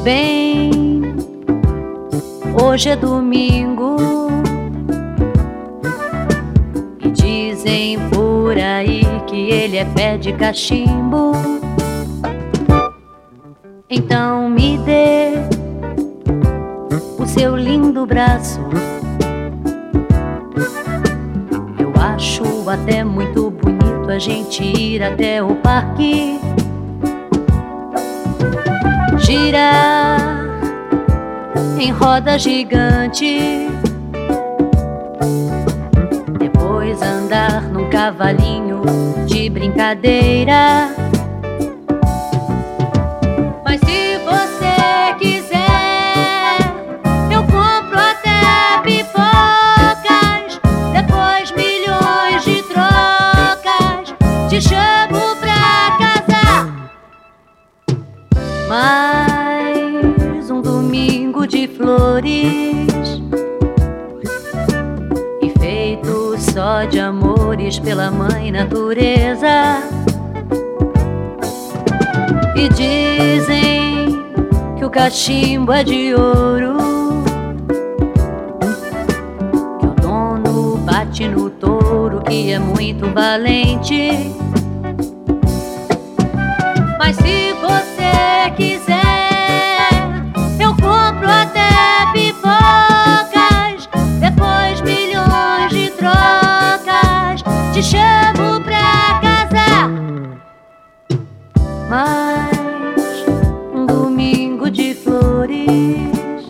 Bem, hoje é domingo e dizem por aí que ele é pé de cachimbo. Então me dê o seu lindo braço. Eu acho até muito bonito a gente ir até o parque, girar em roda gigante, depois andar num cavalinho de brincadeira. Mas se você quiser, eu compro até pipocas, depois milhões de trocas, te chamo pra casar. Mais um domingo de flores e feito só de amores pela mãe natureza. E dizem que o cachimbo é de ouro, que o dono bate no touro que é muito valente. Mas se você quiser, eu compro até pipocas, depois milhões de trocas, te chamo pra casar. Mais um domingo de flores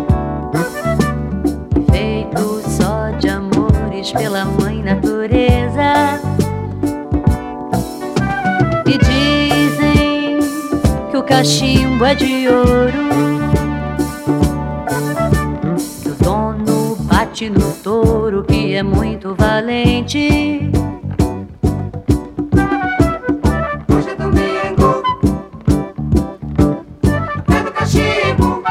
feito só de amores pela mãe natureza. E dizem que o cachimbo é de ouro, que o dono bate no touro que é muito valente. Hoje é domingo, é do cachimbo.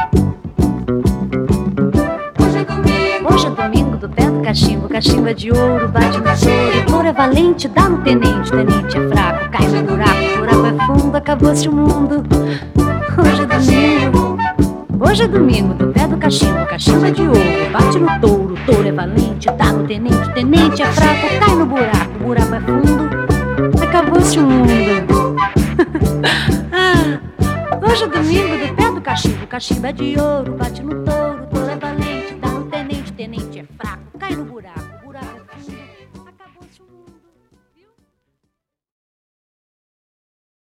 Hoje é domingo, Hoje é domingo do pé do cachimbo, cachimbo é de ouro, bate no touro, touro é valente, dá no tenente, tenente é fraco, cai no buraco, buraco é fundo, acabou-se o mundo. Hoje é domingo, hoje é domingo do pé do cachimbo, cachimbo é de ouro, bate no touro, touro é valente, dá no tenente, tenente é fraco, cai no buraco, buraco é fundo, acabou-se o mundo. Hoje é domingo do pé do cachimbo, cachimbo é de ouro, bate no touro, touro é valente, dá no tenente, tenente é fraco, cai no buraco.